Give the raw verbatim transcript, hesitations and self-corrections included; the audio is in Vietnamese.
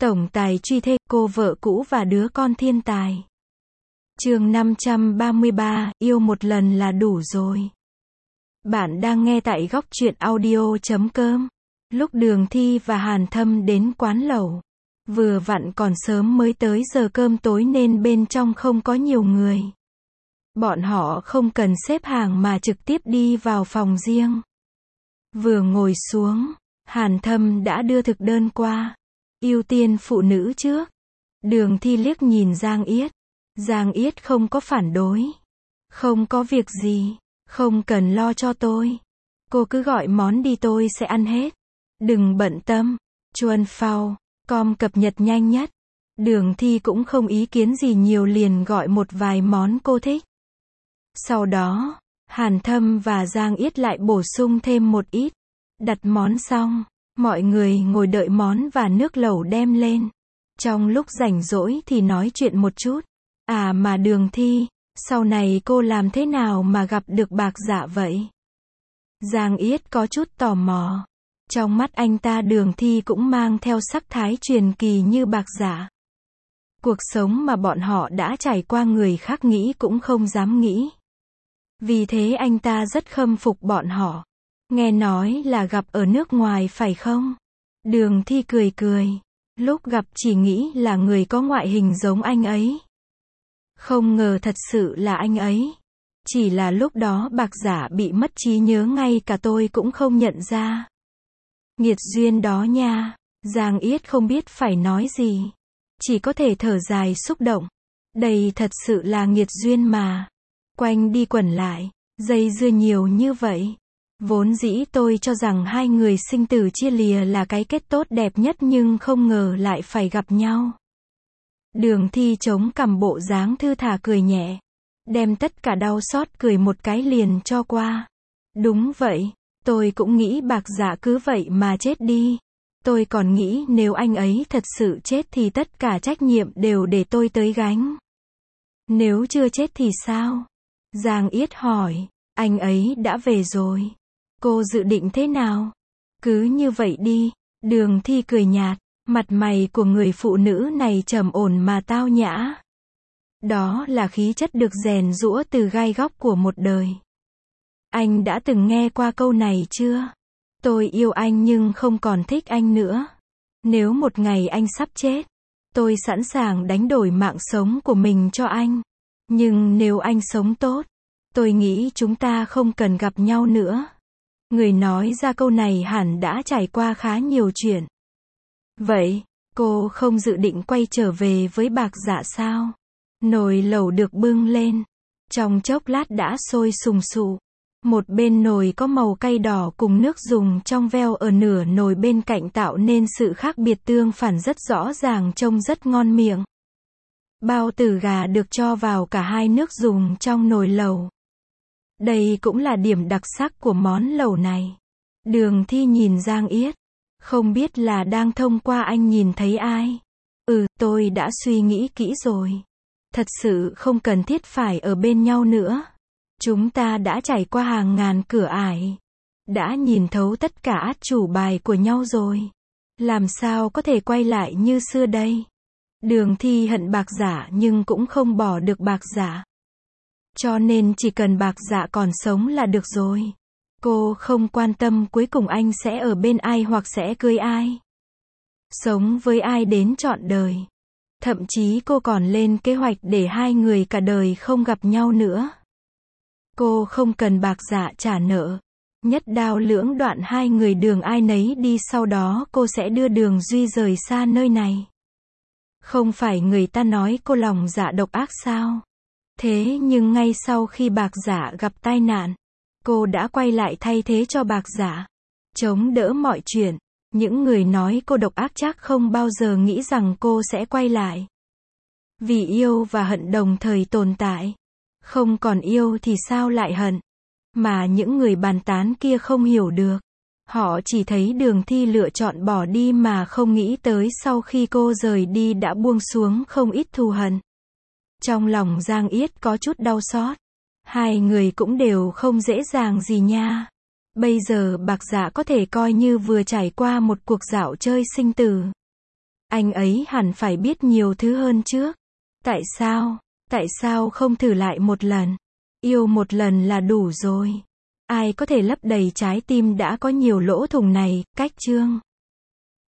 Tổng tài truy thê, cô vợ cũ và đứa con thiên tài. Chương năm trăm ba mươi ba, yêu một lần là đủ rồi. Bạn đang nghe tại góc truyện audio chấm com. Lúc Đường Thi và Hàn Thâm đến quán lẩu, vừa vặn còn sớm mới tới giờ cơm tối nên bên trong không có nhiều người. Bọn họ không cần xếp hàng mà trực tiếp đi vào phòng riêng. Vừa ngồi xuống, Hàn Thâm đã đưa thực đơn qua. Ưu tiên phụ nữ trước. Đường Thi liếc nhìn Giang Yết. Giang Yết không có phản đối. Không có việc gì, không cần lo cho tôi. Cô cứ gọi món đi tôi sẽ ăn hết. Đừng bận tâm. Chuan Phao, com cập nhật nhanh nhất. Đường Thi cũng không ý kiến gì nhiều liền gọi một vài món cô thích. Sau đó, Hàn Thâm và Giang Yết lại bổ sung thêm một ít. Đặt món xong, mọi người ngồi đợi món và nước lẩu đem lên. Trong lúc rảnh rỗi thì nói chuyện một chút. À mà Đường Thi, sau này cô làm thế nào mà gặp được Bạc Dạ vậy? Giang Yết có chút tò mò. Trong mắt anh ta Đường Thi cũng mang theo sắc thái truyền kỳ như Bạc Dạ. Cuộc sống mà bọn họ đã trải qua người khác nghĩ cũng không dám nghĩ. Vì thế anh ta rất khâm phục bọn họ. Nghe nói là gặp ở nước ngoài phải không? Đường Thi cười cười. Lúc gặp chỉ nghĩ là người có ngoại hình giống anh ấy. Không ngờ thật sự là anh ấy. Chỉ là lúc đó Bạc Dạ bị mất trí nhớ ngay cả tôi cũng không nhận ra. Nghiệt duyên đó nha. Giang Yết không biết phải nói gì. Chỉ có thể thở dài xúc động. Đây thật sự là nghiệt duyên mà. Quanh đi quẩn lại, dây dưa nhiều như vậy. Vốn dĩ tôi cho rằng hai người sinh tử chia lìa là cái kết tốt đẹp nhất nhưng không ngờ lại phải gặp nhau. Đường Thi chống cằm bộ dáng thư thả cười nhẹ. Đem tất cả đau xót cười một cái liền cho qua. Đúng vậy, tôi cũng nghĩ Bạc Dạ cứ vậy mà chết đi. Tôi còn nghĩ nếu anh ấy thật sự chết thì tất cả trách nhiệm đều để tôi tới gánh. Nếu chưa chết thì sao? Giang Yết hỏi, anh ấy đã về rồi. Cô dự định thế nào? Cứ như vậy đi. Đường Thi cười nhạt, mặt mày của người phụ nữ này trầm ổn mà tao nhã. Đó là khí chất được rèn giũa từ gai góc của một đời. Anh đã từng nghe qua câu này chưa? Tôi yêu anh nhưng không còn thích anh nữa. Nếu một ngày anh sắp chết, tôi sẵn sàng đánh đổi mạng sống của mình cho anh. Nhưng nếu anh sống tốt, tôi nghĩ chúng ta không cần gặp nhau nữa. Người nói ra câu này hẳn đã trải qua khá nhiều chuyện. Vậy, cô không dự định quay trở về với Bạc Dạ sao? Nồi lẩu được bưng lên. Trong chốc lát đã sôi sùng sục. Một bên nồi có màu cay đỏ cùng nước dùng trong veo ở nửa nồi bên cạnh tạo nên sự khác biệt tương phản rất rõ ràng, trông rất ngon miệng. Bao tử gà được cho vào cả hai nước dùng trong nồi lẩu. Đây cũng là điểm đặc sắc của món lẩu này. Đường Thi nhìn Giang Yết. Không biết là đang thông qua anh nhìn thấy ai. Ừ, tôi đã suy nghĩ kỹ rồi. Thật sự không cần thiết phải ở bên nhau nữa. Chúng ta đã trải qua hàng ngàn cửa ải. Đã nhìn thấu tất cả át chủ bài của nhau rồi. Làm sao có thể quay lại như xưa đây? Đường Thi hận Bạc Dạ nhưng cũng không bỏ được Bạc Dạ. Cho nên chỉ cần Bạc Dạ còn sống là được rồi. Cô không quan tâm cuối cùng anh sẽ ở bên ai hoặc sẽ cưới ai. Sống với ai đến trọn đời. Thậm chí cô còn lên kế hoạch để hai người cả đời không gặp nhau nữa. Cô không cần Bạc Dạ trả nợ. Nhất đao lưỡng đoạn hai người đường ai nấy đi, sau đó cô sẽ đưa Đường Duy rời xa nơi này. Không phải người ta nói cô lòng dạ độc ác sao? Thế nhưng ngay sau khi Bạc Dạ gặp tai nạn, cô đã quay lại thay thế cho Bạc Dạ. Chống đỡ mọi chuyện. Những người nói cô độc ác chắc không bao giờ nghĩ rằng cô sẽ quay lại. Vì yêu và hận đồng thời tồn tại. Không còn yêu thì sao lại hận? Mà những người bàn tán kia không hiểu được. Họ chỉ thấy Đường Thi lựa chọn bỏ đi mà không nghĩ tới sau khi cô rời đi đã buông xuống không ít thù hận. Trong lòng Giang Yết có chút đau xót. Hai người cũng đều không dễ dàng gì nha. Bây giờ Bạc Dạ có thể coi như vừa trải qua một cuộc dạo chơi sinh tử. Anh ấy hẳn phải biết nhiều thứ hơn trước. Tại sao? Tại sao không thử lại một lần? Yêu một lần là đủ rồi. Ai có thể lấp đầy trái tim đã có nhiều lỗ thủng này? Cách chương